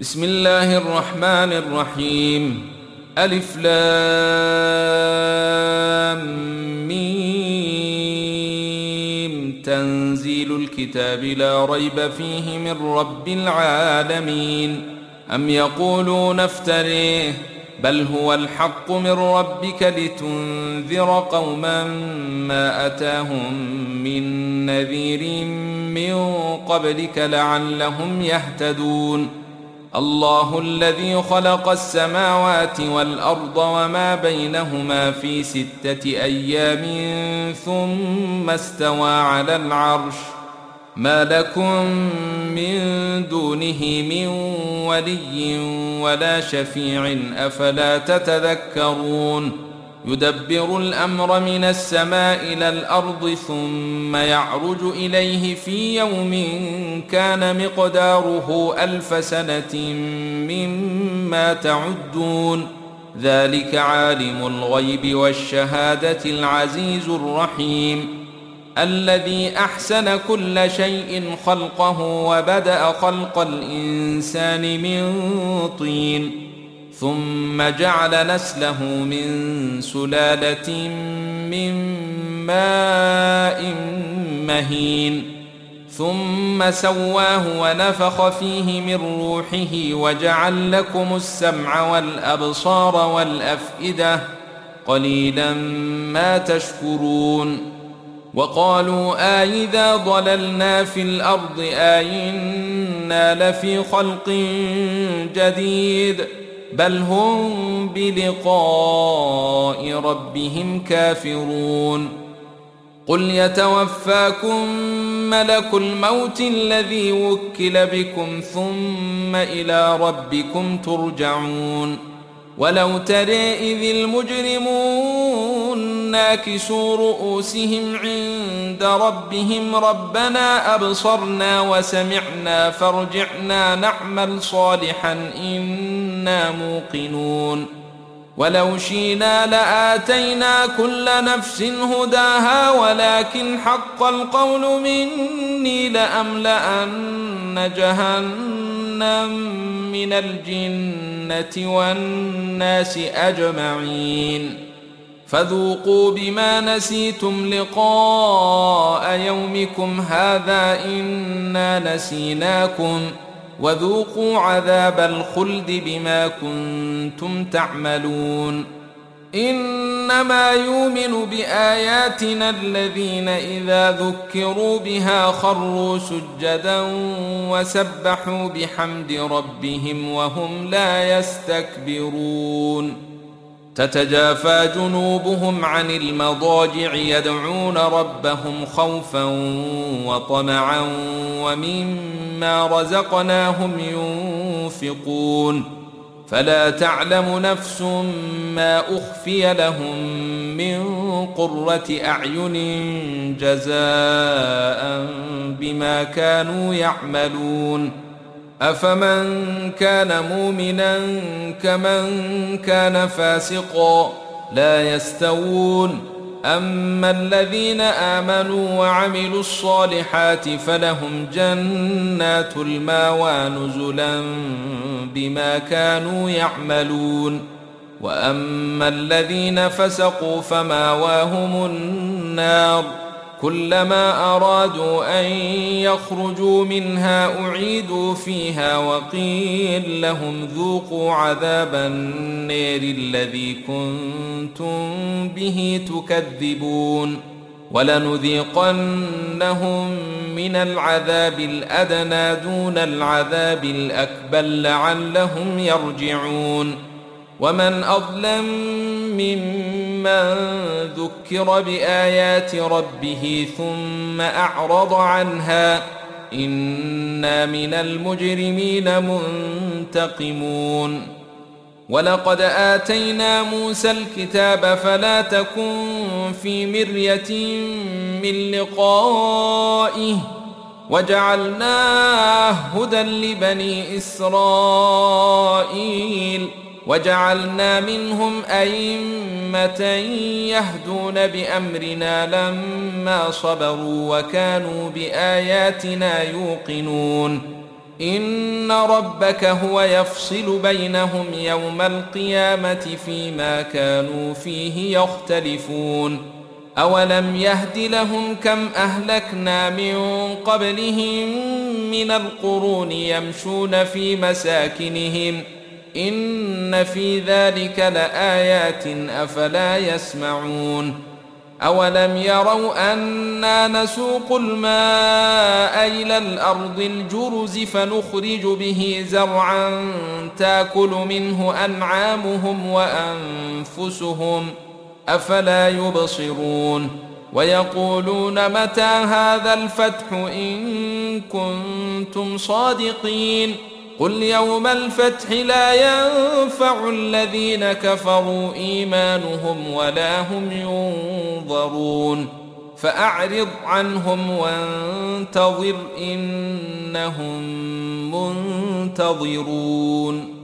بسم الله الرحمن الرحيم. ألف لام ميم. تنزيل الكتاب لا ريب فيه من رب العالمين. أم يقولون افتريه بل هو الحق من ربك لتنذر قوما ما أتاهم من نذير من قبلك لعلهم يهتدون. الله الذي خلق السماوات والأرض وما بينهما في 6 أيام ثم استوى على العرش. ما لكم من دونه من ولي ولا شفيع أفلا تتذكرون. يدبر الأمر من السماء إلى الأرض ثم يعرج إليه في يوم كان مقداره 1000 سنة مما تعدون. ذلك عالم الغيب والشهادة العزيز الرحيم. الذي أحسن كل شيء خلقه وبدأ خلق الإنسان من طين ثم جعل نسله من سلالة من ماء مهين ثم سواه ونفخ فيه من روحه وجعل لكم السمع والأبصار والأفئدة قليلا ما تشكرون. وقالوا أئذا ضللنا في الأرض أئنا لفي خلق جديد بل هم بلقاء ربهم كافرون. قل يتوفاكم ملك الموت الذي وكل بكم ثم إلى ربكم ترجعون. ولو ترى إذ المجرمون ناكسوا رؤوسهم عند ربهم ربنا أبصرنا وسمعنا فارجعنا نعمل صالحا إنا موقنون. ولو شئنا لآتينا كل نفس هداها ولكن حق القول مني لأملأن جهنم من الجنة والناس أجمعين. فذوقوا بما نسيتم لقاء يومكم هذا إنا نسيناكم وذوقوا عذاب الخلد بما كنتم تعملون. إنما يؤمن بآياتنا الذين إذا ذكروا بها خروا سجدا وسبحوا بحمد ربهم وهم لا يستكبرون. تتجافى جنوبهم عن المضاجع يدعون ربهم خوفا وطمعا ومما رزقناهم ينفقون. فلا تعلم نفس ما أخفي لهم من قرة أعين جزاء بما كانوا يعملون. أفمن كان مؤمنا كمن كان فاسقا لا يستوون. أما الذين آمنوا وعملوا الصالحات فلهم جنات المأوى نزلا بما كانوا يعملون. وأما الذين فسقوا فمأواهم النار كلما أرادوا أن يخرجوا منها أعيدوا فيها وقيل لهم ذوقوا عذاب النار الذي كنتم به تكذبون. ولنذيقنهم من العذاب الأدنى دون العذاب الأكبر لعلهم يرجعون. ومن أظلم ممن ذكر بآيات ربه ثم أعرض عنها إنا من المجرمين منتقمون. ولقد آتينا موسى الكتاب فلا تكن في مرية من لقائه وجعلناه هدى لبني إسرائيل وجعلنا منهم أئمة يهدون بأمرنا لما صبروا وكانوا بآياتنا يوقنون. إن ربك هو يفصل بينهم يوم القيامة فيما كانوا فيه يختلفون أولم يهد لهم كم أهلكنا من قبلهم من القرون يمشون في مساكنهم إن في ذلك لآيات أفلا يسمعون أولم يروا أنا نسوق الماء إلى الأرض الجرز فنخرج به زرعا تأكل منه أنعامهم وأنفسهم أفلا يبصرون ويقولون متى هذا الفتح إن كنتم صادقين قل يوم الفتح لا ينفع الذين كفروا إيمانهم ولا هم ينظرون فأعرض عنهم وانتظر إنهم منتظرون